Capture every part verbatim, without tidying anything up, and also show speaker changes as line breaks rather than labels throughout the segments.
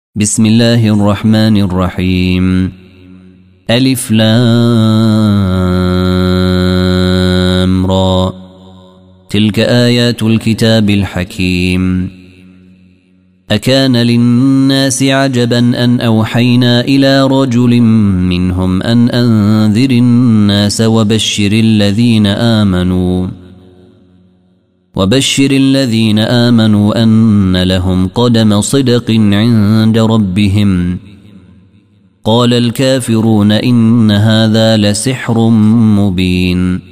بسم الله الرحمن الرحيم. ألف لام را. تلك آيات الكتاب الحكيم. أكان للناس عجبا أن أوحينا إلى رجل منهم أن أنذر الناس وبشر الذين آمنوا وبشر الذين آمنوا أن لهم قدم صدق عند ربهم. قال الكافرون إن هذا لسحر مبين.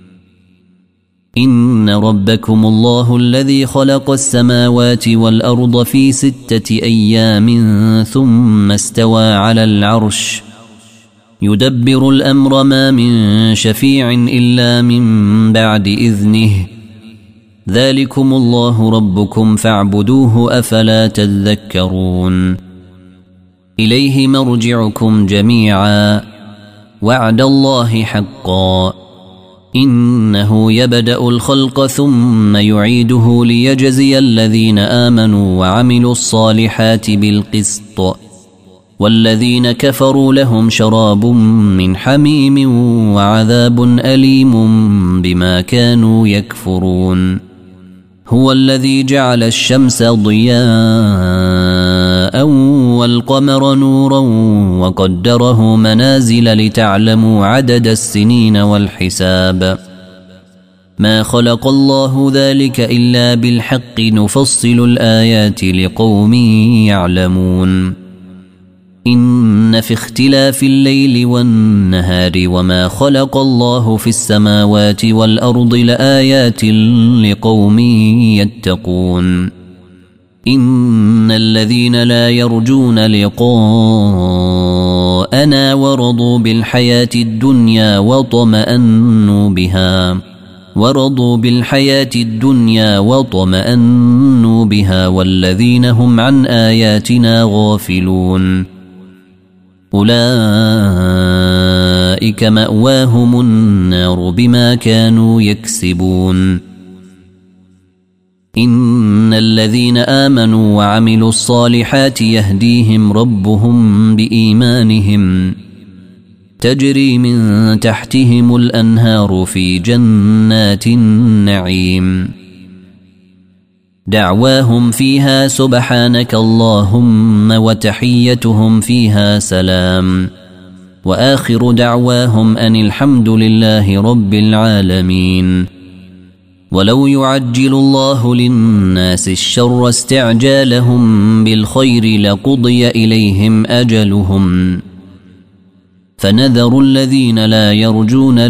إن ربكم الله الذي خلق السماوات والأرض في ستة أيام ثم استوى على العرش يدبر الأمر ما من شفيع إلا من بعد إذنه. ذلكم الله ربكم فاعبدوه أفلا تذكرون. إليه مرجعكم جميعا وعد الله حقا. إنه يبدأ الخلق ثم يعيده ليجزي الذين آمنوا وعملوا الصالحات بالقسط والذين كفروا لهم شراب من حميم وعذاب أليم بما كانوا يكفرون. هو الذي جعل الشمس ضياء والقمر نورا وقدره منازل لتعلموا عدد السنين والحساب. ما خلق الله ذلك إلا بالحق نفصل الآيات لقوم يعلمون. إن في اختلاف الليل والنهار وما خلق الله في السماوات والأرض لآيات لقوم يتقون. إن الذين لا يرجون لقاءنا ورضوا بالحياة الدنيا وطمأنوا بها ورضوا بالحياة الدنيا وطمأنوا بها والذين هم عن آياتنا غافلون أولئك مأواهم النار بما كانوا يكسبون. إن الذين آمنوا وعملوا الصالحات يهديهم ربهم بإيمانهم تجري من تحتهم الأنهار في جنات النعيم. دعواهم فيها سبحانك اللهم وتحيتهم فيها سلام وآخر دعواهم أن الحمد لله رب العالمين. ولو يعجل الله للناس الشر استعجالهم بالخير لقضي إليهم أجلهم فنذر الذين لا يرجون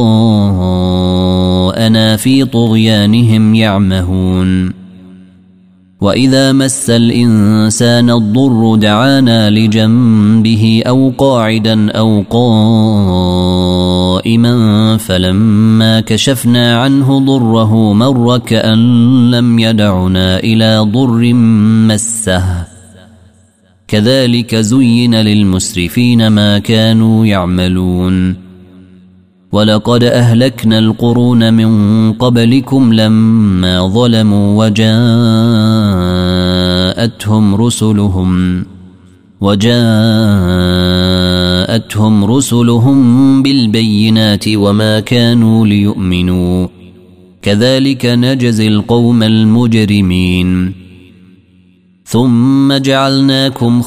لقاءنا في طغيانهم يعمهون. وإذا مس الإنسان الضر دعانا لجنبه أو قاعدا أو قائما فلما كشفنا عنه ضره مر كأن لم يدعنا إلى ضر مسه. كذلك زين للمسرفين ما كانوا يعملون. ولقد أهلكنا القرون من قبلكم لما ظلموا وجاءتهم رسلهم وجاءتهم رسلهم بالبينات وما كانوا ليؤمنوا. كذلك نجزي القوم المجرمين. ثم جعلناكم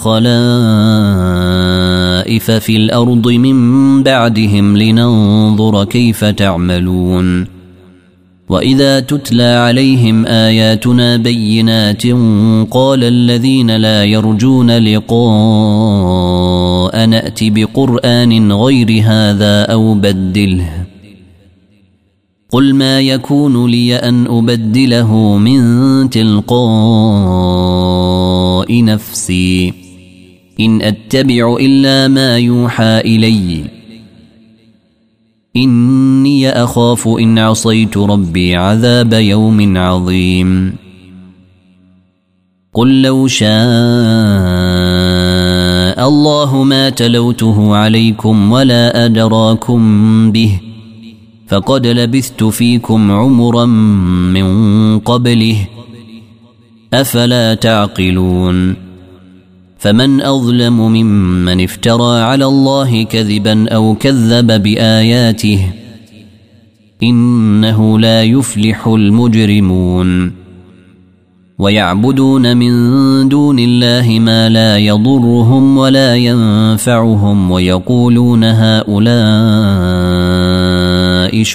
خلائف في الأرض من بعدهم لننظر كيف تعملون. وإذا تتلى عليهم آياتنا بينات قال الذين لا يرجون لقاء نأت بقرآن غير هذا أو بدله. قل ما يكون لي أن أبدله من تلقاء نفسي إن أتبع إلا ما يوحى إلي. إني أخاف إن عصيت ربي عذاب يوم عظيم. قل لو شاء الله ما تلوته عليكم ولا أدراكم به فقد لبثت فيكم عمرا من قبله أفلا تعقلون فمن أظلم ممن افترى على الله كذبا أو كذب بآياته إنه لا يفلح المجرمون ويعبدون من دون الله ما لا يضرهم ولا ينفعهم ويقولون هؤلاء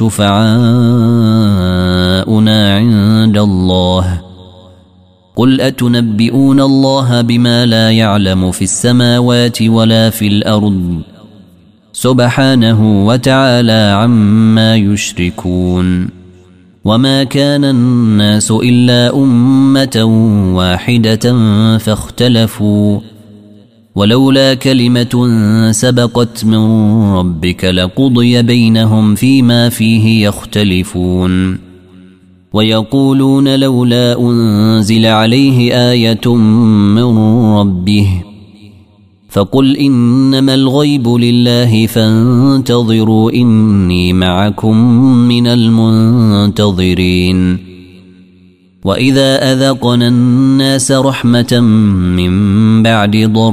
شفعاؤنا عند الله قل أتنبئون الله بما لا يعلم في السماوات ولا في الأرض سبحانه وتعالى عما يشركون وما كان الناس إلا أمة واحدة فاختلفوا ولولا كلمة سبقت من ربك لقضي بينهم فيما فيه يختلفون ويقولون لولا أنزل عليه آية من ربه فقل إنما الغيب لله فانتظروا إني معكم من المنتظرين وإذا أذقنا الناس رحمة من بعد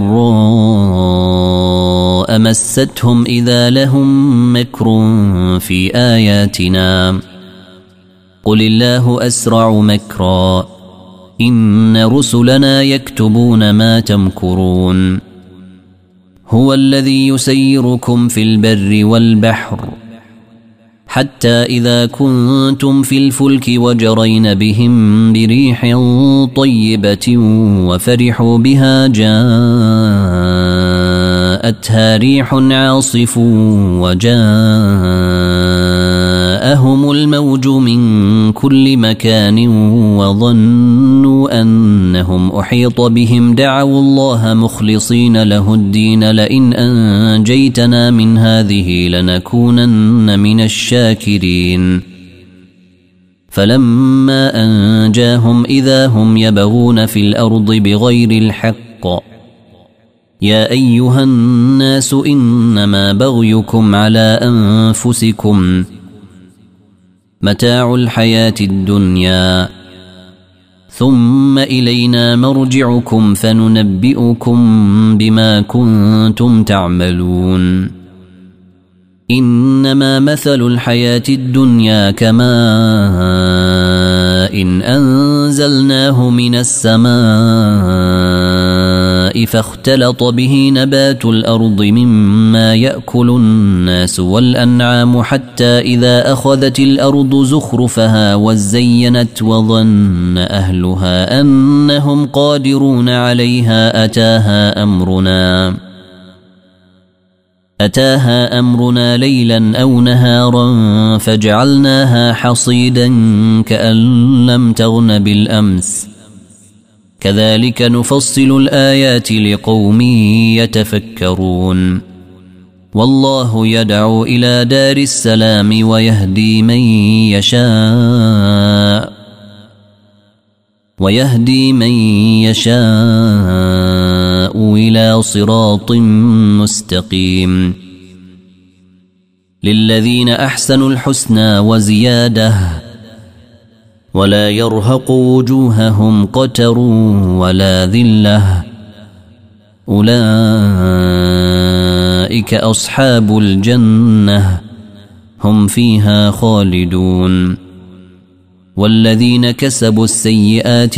ضراء مستهم إذا لهم مكر في آياتنا قل الله أسرع مكرا إن رسلنا يكتبون ما تمكرون هو الذي يسيركم في البر والبحر حتى إذا كنتم في الفلك وجرين بهم بريح طيبة وفرحوا بها جاءتها ريح عاصف وجاءهم الموج من كل مكان وظنوا أنهم أحيط بهم دعوا الله مخلصين له الدين لئن أنجيتنا من هذه لنكونن من الشاكرين فلما أنجاهم إذا هم يبغون في الأرض بغير الحق يا أيها الناس إنما بغيكم على أنفسكم متاع الحياة الدنيا ثم إلينا مرجعكم فننبئكم بما كنتم تعملون إنما مثل الحياة الدنيا كماء إن أنزلناه من السماء فاختلط به نبات الأرض مما يأكل الناس والأنعام حتى إذا أخذت الأرض زخرفها وزينت وظن أهلها أنهم قادرون عليها أتاها أمرنا أتاها أمرنا ليلا أو نهارا فجعلناها حصيدا كأن لم تغن بالأمس كذلك نفصل الآيات لقوم يتفكرون والله يدعو إلى دار السلام ويهدي من يشاء ويهدي من يشاء إلى صراط مستقيم للذين أحسنوا الحسنى وزيادة ولا يرهق وجوههم قتر ولا ذلة أولئك أصحاب الجنة هم فيها خالدون والذين كسبوا السيئات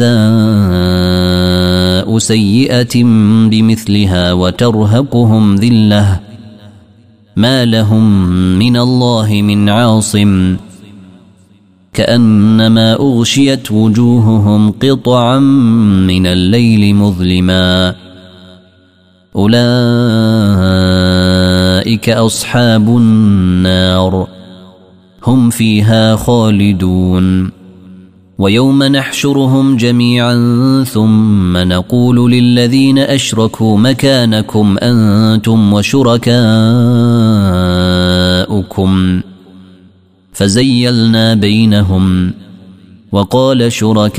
جزاء سيئة بمثلها وترهقهم ذلة ما لهم من الله من عاصم كأنما أغشيت وجوههم قطعا من الليل مظلما أولئك أصحاب النار هم فيها خالدون ويوم نحشرهم جميعا ثم نقول للذين أشركوا مكانكم أنتم وشركاؤكم فزيلنا بينهم وقال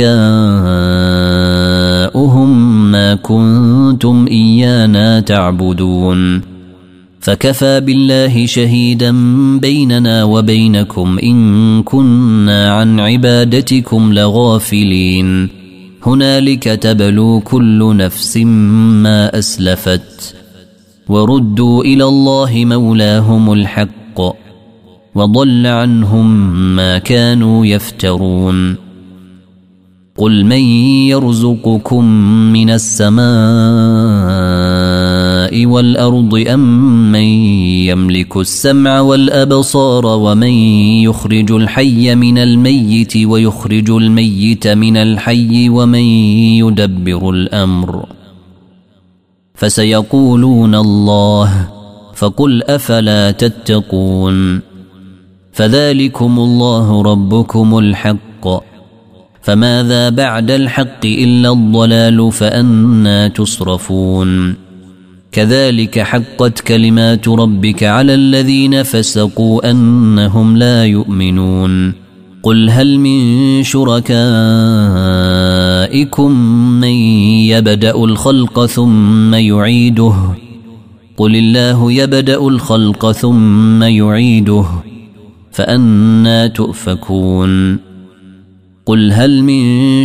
شركاؤهم ما كنتم إيانا تعبدون فكفى بالله شهيدا بيننا وبينكم إن كنا عن عبادتكم لغافلين هنالك تبلو كل نفس ما أسلفت وردوا إلى الله مولاهم الحق وضل عنهم ما كانوا يفترون قل من يرزقكم من السماء والأرض أم من يملك السمع والأبصار ومن يخرج الحي من الميت ويخرج الميت من الحي ومن يدبر الأمر فسيقولون الله فقل أفلا تتقون فذلكم الله ربكم الحق فماذا بعد الحق إلا الضلال فأنى تصرفون كذلك حقت كلمات ربك على الذين فسقوا أنهم لا يؤمنون قل هل من شركائكم من يبدأ الخلق ثم يعيده قل الله يبدأ الخلق ثم يعيده فأنى تؤفكون قل هل من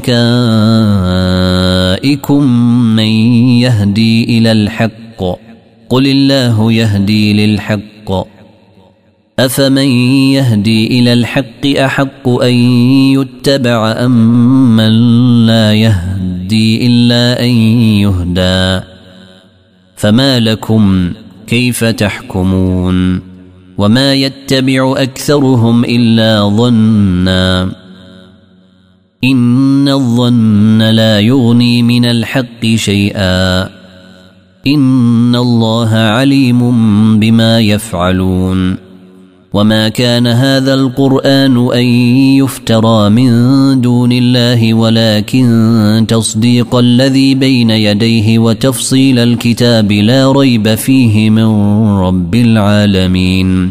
شركائكم من يهدي إلى الحق قل الله يهدي للحق أفمن يهدي إلى الحق أحق أن يتبع أم من لا يهدي إلا أن يهدى فما لكم كيف تحكمون وما يتبع أكثرهم إلا ظنّا إن الظن لا يغني من الحق شيئا إن الله عليم بما يفعلون وما كان هذا القرآن أن يفترى من دون الله ولكن تصديق الذي بين يديه وتفصيل الكتاب لا ريب فيه من رب العالمين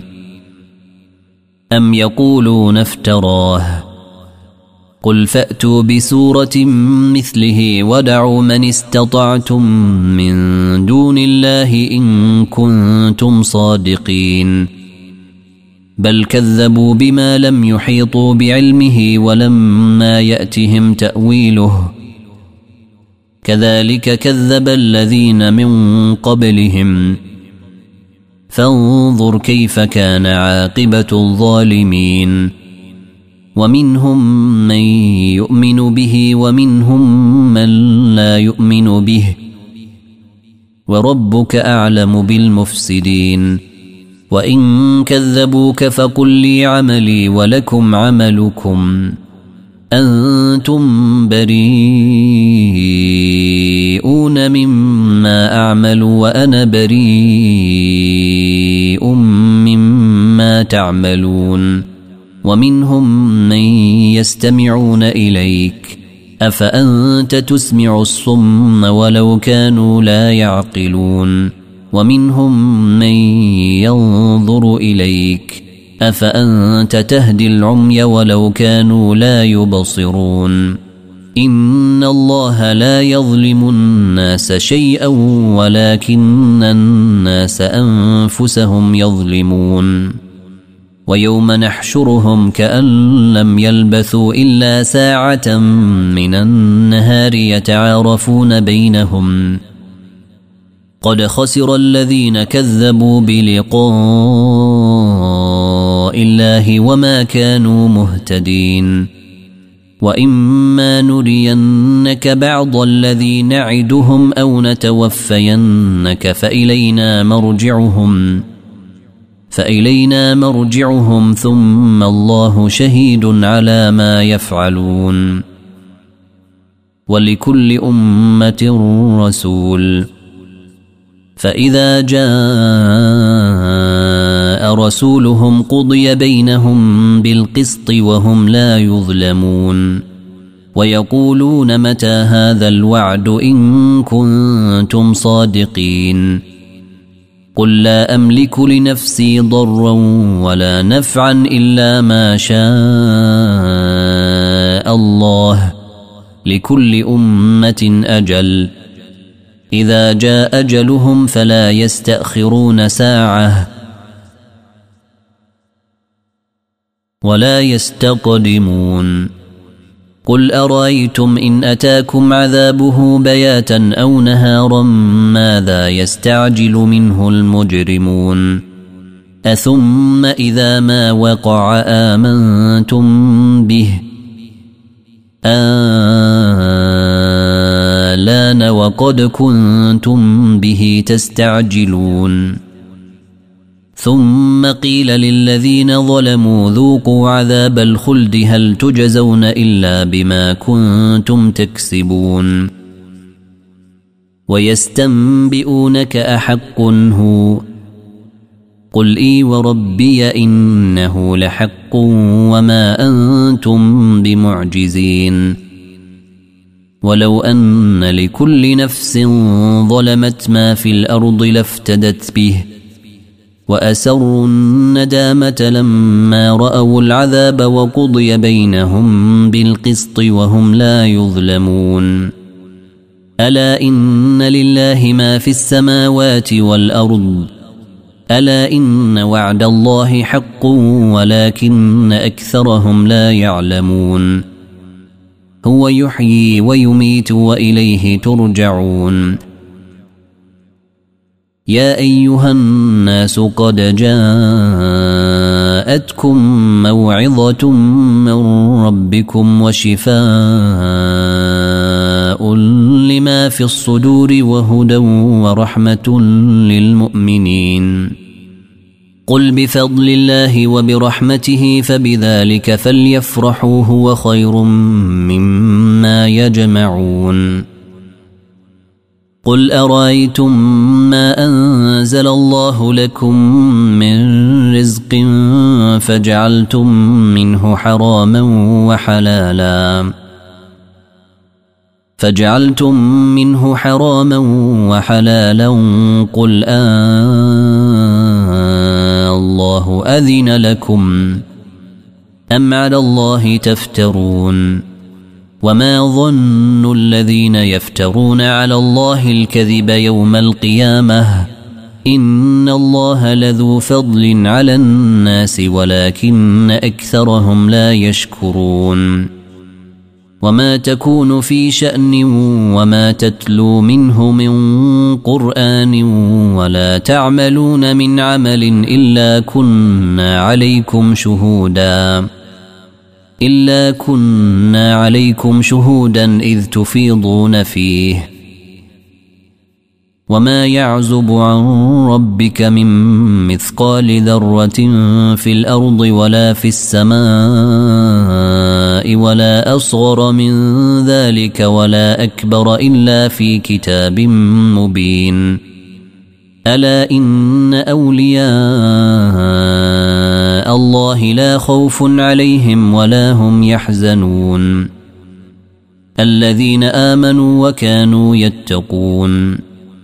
أم يقولون افتراه قل فأتوا بسورة مثله ودعوا من استطعتم من دون الله إن كنتم صادقين بل كذبوا بما لم يحيطوا بعلمه ولما يأتهم تأويله كذلك كذب الذين من قبلهم فانظر كيف كان عاقبة الظالمين ومنهم من يؤمن به ومنهم من لا يؤمن به وربك أعلم بالمفسدين وإن كذبوك فقل لي عملي ولكم عملكم أنتم بريئون مما أعمل وأنا بريء مما تعملون ومنهم من يستمعون إليك أفأنت تسمع الصم ولو كانوا لا يعقلون ومنهم من ينظر إليك أفأنت تهدي العمي ولو كانوا لا يبصرون إن الله لا يظلم الناس شيئا ولكن الناس أنفسهم يظلمون ويوم نحشرهم كأن لم يلبثوا إلا ساعة من النهار يتعارفون بينهم قد خسر الذين كذبوا بلقاء الله وما كانوا مهتدين وإما نرينك بعض الذي نعدهم أو نتوفينك فإلينا مرجعهم فإلينا مرجعهم ثم الله شهيد على ما يفعلون ولكل أمة رسول فإذا جاء رسولهم قضي بينهم بالقسط وهم لا يظلمون ويقولون متى هذا الوعد إن كنتم صادقين قل لا أملك لنفسي ضرا ولا نفعا إلا ما شاء الله لكل أمة أجل إذا جاء أجلهم فلا يستأخرون ساعة ولا يستقدمون قل أرأيتم إن أتاكم عذابه بياتا أو نهارا ماذا يستعجل منه المجرمون أثم إذا ما وقع آمنتم به آلان وقد كنتم به تستعجلون ثم قيل للذين ظلموا ذوقوا عذاب الخلد هل تجزون إلا بما كنتم تكسبون ويستنبئونك أحق هو قل إي وربي إنه لحق وما أنتم بمعجزين ولو أن لكل نفس ظلمت ما في الأرض لافتدت به وأسروا الندامة لما رأوا العذاب وقضي بينهم بالقسط وهم لا يظلمون ألا إن لله ما في السماوات والأرض ألا إن وعد الله حق ولكن أكثرهم لا يعلمون هو يحيي ويميت وإليه ترجعون يا أيها الناس قد جاءتكم موعظة من ربكم وشفاء لما في الصدور وهدى ورحمة للمؤمنين قل بفضل الله وبرحمته فبذلك فليفرحوا هو خير مما يجمعون قل أرأيتم ما أنزل الله لكم من رزق فجعلتم منه حراما وحلالا فجعلتم منه حراما وحلالا قل آه الله أذن لكم أم على الله تفترون وما ظن الذين يفترون على الله الكذب يوم القيامة إن الله لذو فضل على الناس ولكن أكثرهم لا يشكرون وما تكون في شأن وما تتلو منه من قرآن ولا تعملون من عمل إلا كنا عليكم شهودا إلا كنا عليكم شهودا إذ تفيضون فيه وما يعزب عن ربك من مثقال ذرة في الأرض ولا في السماء ولا أصغر من ذلك ولا أكبر إلا في كتاب مبين ألا إن أولياء الله لا خوف عليهم ولا هم يحزنون الذين آمنوا وكانوا يتقون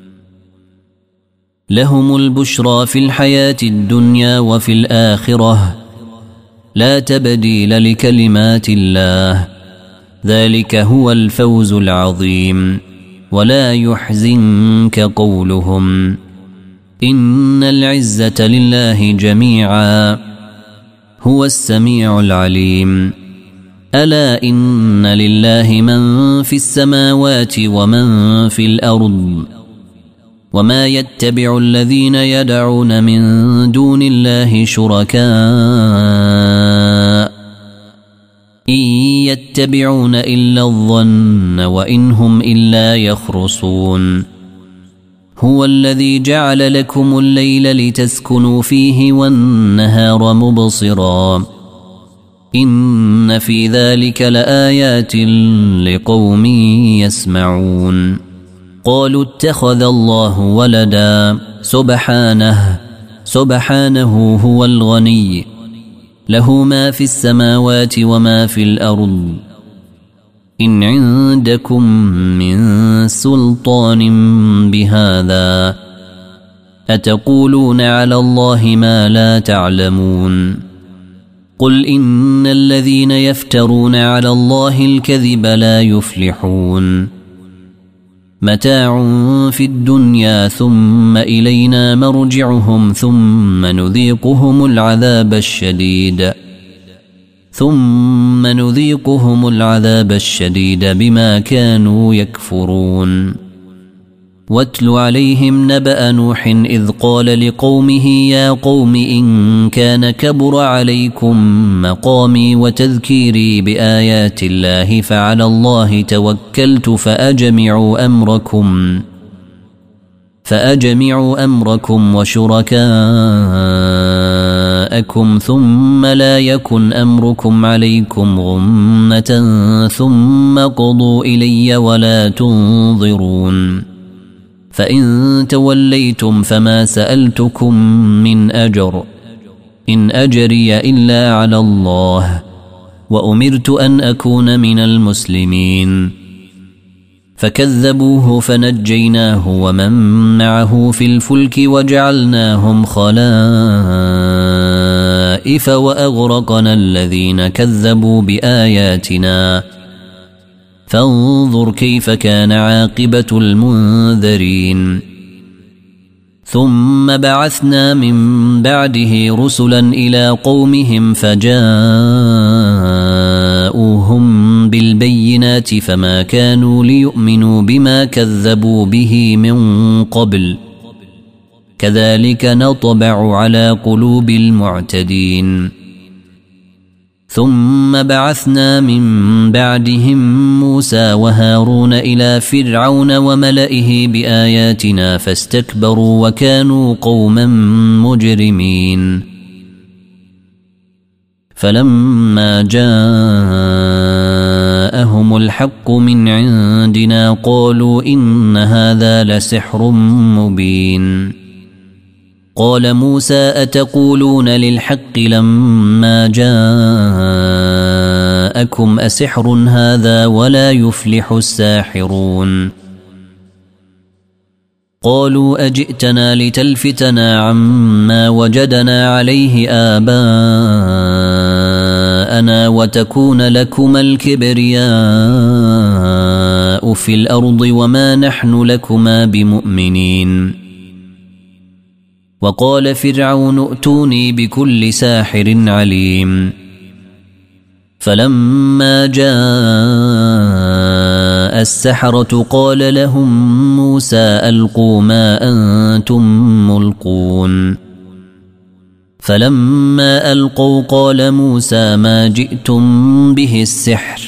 لهم البشرى في الحياة الدنيا وفي الآخرة لا تبديل لكلمات الله ذلك هو الفوز العظيم ولا يحزنك قولهم إن العزة لله جميعا هو السميع العليم ألا إن لله من في السماوات ومن في الأرض وما يتبع الذين يدعون من دون الله شركاء إن يتبعون إلا الظن وإن هم إلا يخرصون هو الذي جعل لكم الليل لتسكنوا فيه والنهار مبصرا إن في ذلك لآيات لقوم يسمعون قالوا اتخذ الله ولدا سبحانه سبحانه هو الغني له ما في السماوات وما في الأرض إن عندكم من سلطان بهذا أتقولون على الله ما لا تعلمون قل إن الذين يفترون على الله الكذب لا يفلحون متاع في الدنيا ثم إلينا مرجعهم ثم نذيقهم العذاب الشديد ثم نذيقهم العذاب الشديد بما كانوا يكفرون. واتل عليهم نبأ نوح إذ قال لقومه يا قوم إن كان كبر عليكم مقامي وتذكيري بآيات الله فعلى الله توكلت فأجمعوا أمركم فأجمعوا أمركم وشركاءكم ثم لا يكن أمركم عليكم غمة ثم قضوا إلي ولا تنظرون. فإن توليتم فما سألتكم من أجر إن أجري إلا على الله وأمرت أن أكون من المسلمين. فكذبوه فنجيناه ومن معه في الفلك وجعلناهم خلائف وأغرقنا الذين كذبوا بآياتنا فانظر كيف كان عاقبة المنذرين. ثم بعثنا من بعده رسلا إلى قومهم فجاءوهم بالبينات فما كانوا ليؤمنوا بما كذبوا به من قبل كذلك نطبع على قلوب المعتدين. ثم بعثنا من بعدهم موسى وهارون إلى فرعون وملئه بآياتنا فاستكبروا وكانوا قوما مجرمين. فلما جاءهم الحق من عندنا قالوا إن هذا لسحر مبين. قال موسى أتقولون للحق لما جاءكم أسحر هذا ولا يفلح الساحرون. قالوا أجئتنا لتلفتنا عما وجدنا عليه آباءنا وتكون لكما الكبرياء في الأرض وما نحن لكما بمؤمنين. وقال فرعون ائتوني بكل ساحر عليم. فلما جاء السحرة قال لهم موسى ألقوا ما أنتم ملقون. فلما ألقوا قال موسى ما جئتم به السحر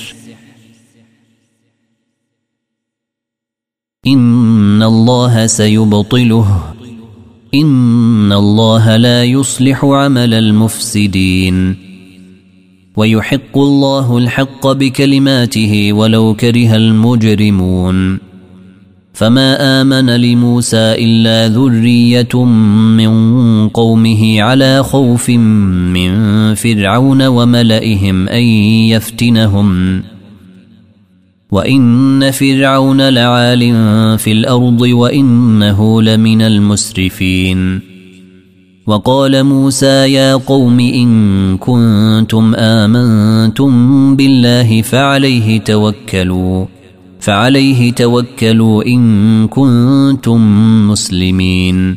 إن الله سيبطله إن الله لا يصلح عمل المفسدين ويحق الله الحق بكلماته ولو كره المجرمون. فما آمن لموسى إلا ذرية من قومه على خوف من فرعون وملئهم أن يفتنهم وإن فرعون لعال في الأرض وإنه لمن المسرفين. وقال موسى يا قوم إن كنتم آمنتم بالله فعليه توكلوا فعليه توكلوا إن كنتم مسلمين.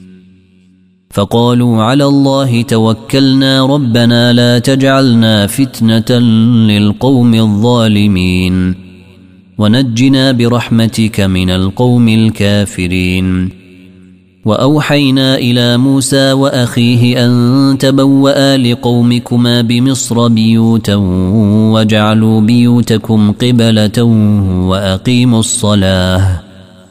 فقالوا على الله توكلنا ربنا لا تجعلنا فتنة للقوم الظالمين ونجنا برحمتك من القوم الكافرين. وأوحينا إلى موسى وأخيه أن تبوأ لقومكما بمصر بيوتا وجعلوا بيوتكم قبلة وأقيموا الصلاة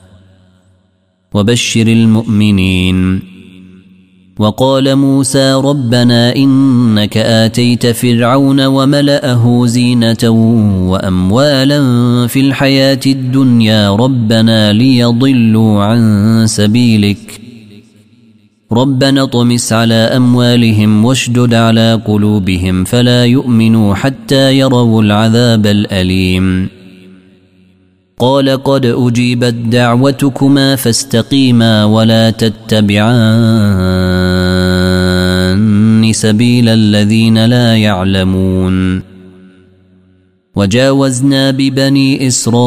وبشر المؤمنين. وقال موسى ربنا إنك آتيت فرعون وملأه زينة وأموالا في الحياة الدنيا ربنا ليضلوا عن سبيلك ربنا اطمس على أموالهم واشدد على قلوبهم فلا يؤمنوا حتى يروا العذاب الأليم. قال قد أجيبت دعوتكما فاستقيما ولا تتبعان سبيل الذين لا يعلمون. وجاوزنا ببني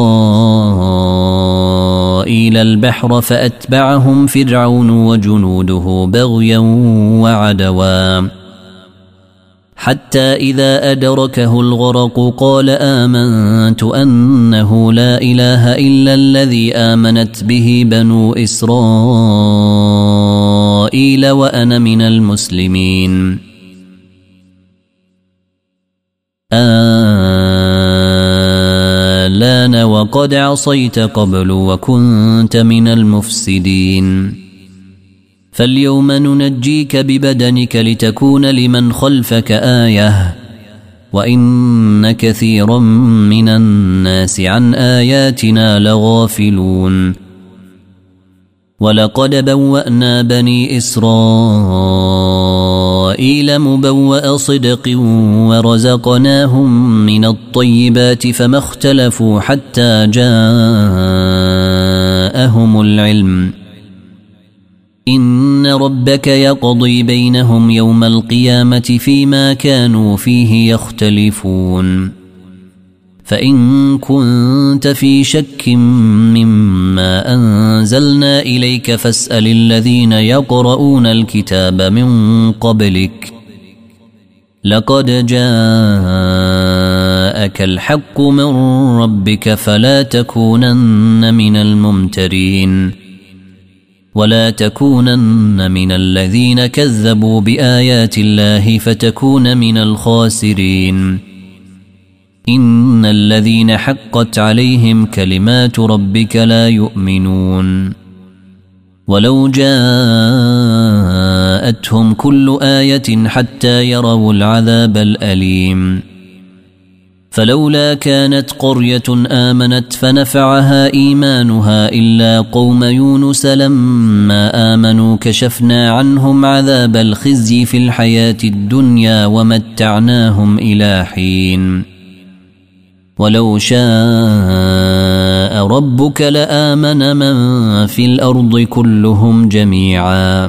إسرائيل البحر فأتبعهم فرعون وجنوده بغيا وعدوا حتى إذا أدركه الغرق قال آمنت أنه لا إله إلا الذي آمنت به بنو إسرائيل وأنا من المسلمين. آلان وقد عصيت قبل وكنت من المفسدين. فاليوم ننجيك ببدنك لتكون لمن خلفك آية وإن كثيرا من الناس عن آياتنا لغافلون. ولقد بوأنا بني إسرائيل مبوأ صدق ورزقناهم من الطيبات فما اختلفوا حتى جاءهم العلم. إن ربك يقضي بينهم يوم القيامة فيما كانوا فيه يختلفون. فإن كنت في شك مما أنزلنا إليك فاسأل الذين يقرؤون الكتاب من قبلك لقد جاءك الحق من ربك فلا تكونن من الممترين ولا تكونن من الذين كذبوا بآيات الله فتكون من الخاسرين. إن الذين حقت عليهم كلمات ربك لا يؤمنون ولو جاءتهم كل آية حتى يروا العذاب الأليم. فلولا كانت قرية آمنت فنفعها إيمانها إلا قوم يونس لما آمنوا كشفنا عنهم عذاب الخزي في الحياة الدنيا ومتعناهم إلى حين. ولو شاء ربك لآمن من في الأرض كلهم جميعا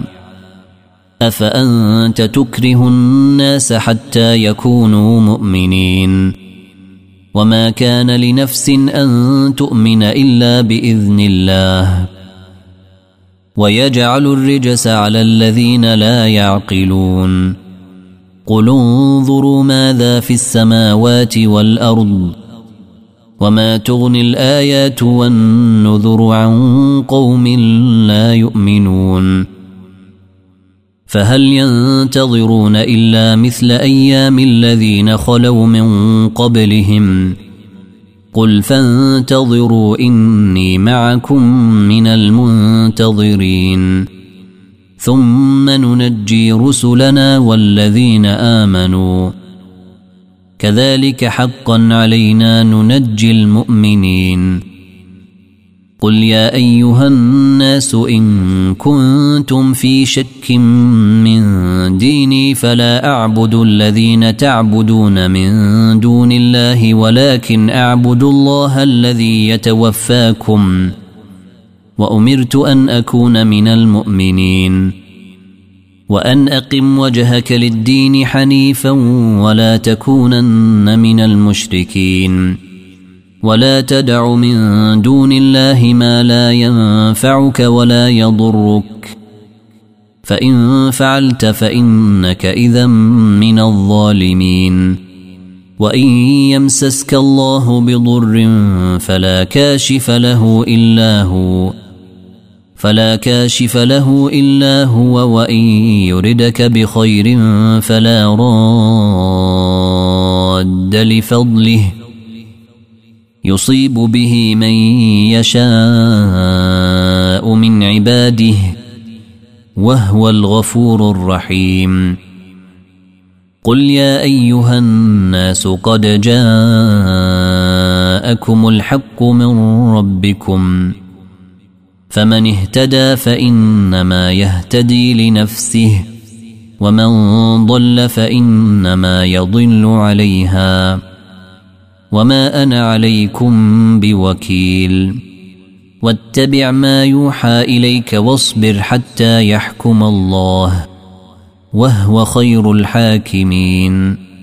أفأنت تكره الناس حتى يكونوا مؤمنين. وما كان لنفس أن تؤمن إلا بإذن الله ويجعل الرجس على الذين لا يعقلون. قل انظروا ماذا في السماوات والأرض وما تغني الآيات والنذر عن قوم لا يؤمنون. فهل ينتظرون إلا مثل أيام الذين خلوا من قبلهم قل فانتظروا إني معكم من المنتظرين ثم ننجي رسلنا والذين آمنوا كذلك حقا علينا ننجي المؤمنين. قل يا أيها الناس إن كنتم في شك من ديني فلا أعبد الذين تعبدون من دون الله ولكن أعبد الله الذي يتوفاكم وأمرت أن أكون من المؤمنين وأن أقم وجهك للدين حنيفا ولا تكونن من المشركين ولا تدع من دون الله ما لا ينفعك ولا يضرك فإن فعلت فإنك إذا من الظالمين. وإن يمسسك الله بضر فلا كاشف له إلا هو فلا كاشف له إلا هو وإن يردك بخير فلا راد لفضله يصيب به من يشاء من عباده وهو الغفور الرحيم. قل يا أيها الناس قد جاءكم الحق من ربكم فمن اهتدى فإنما يهتدي لنفسه ومن ضل فإنما يضل عليها وما أنا عليكم بوكيل. واتبع ما يوحى إليك واصبر حتى يحكم الله وهو خير الحاكمين.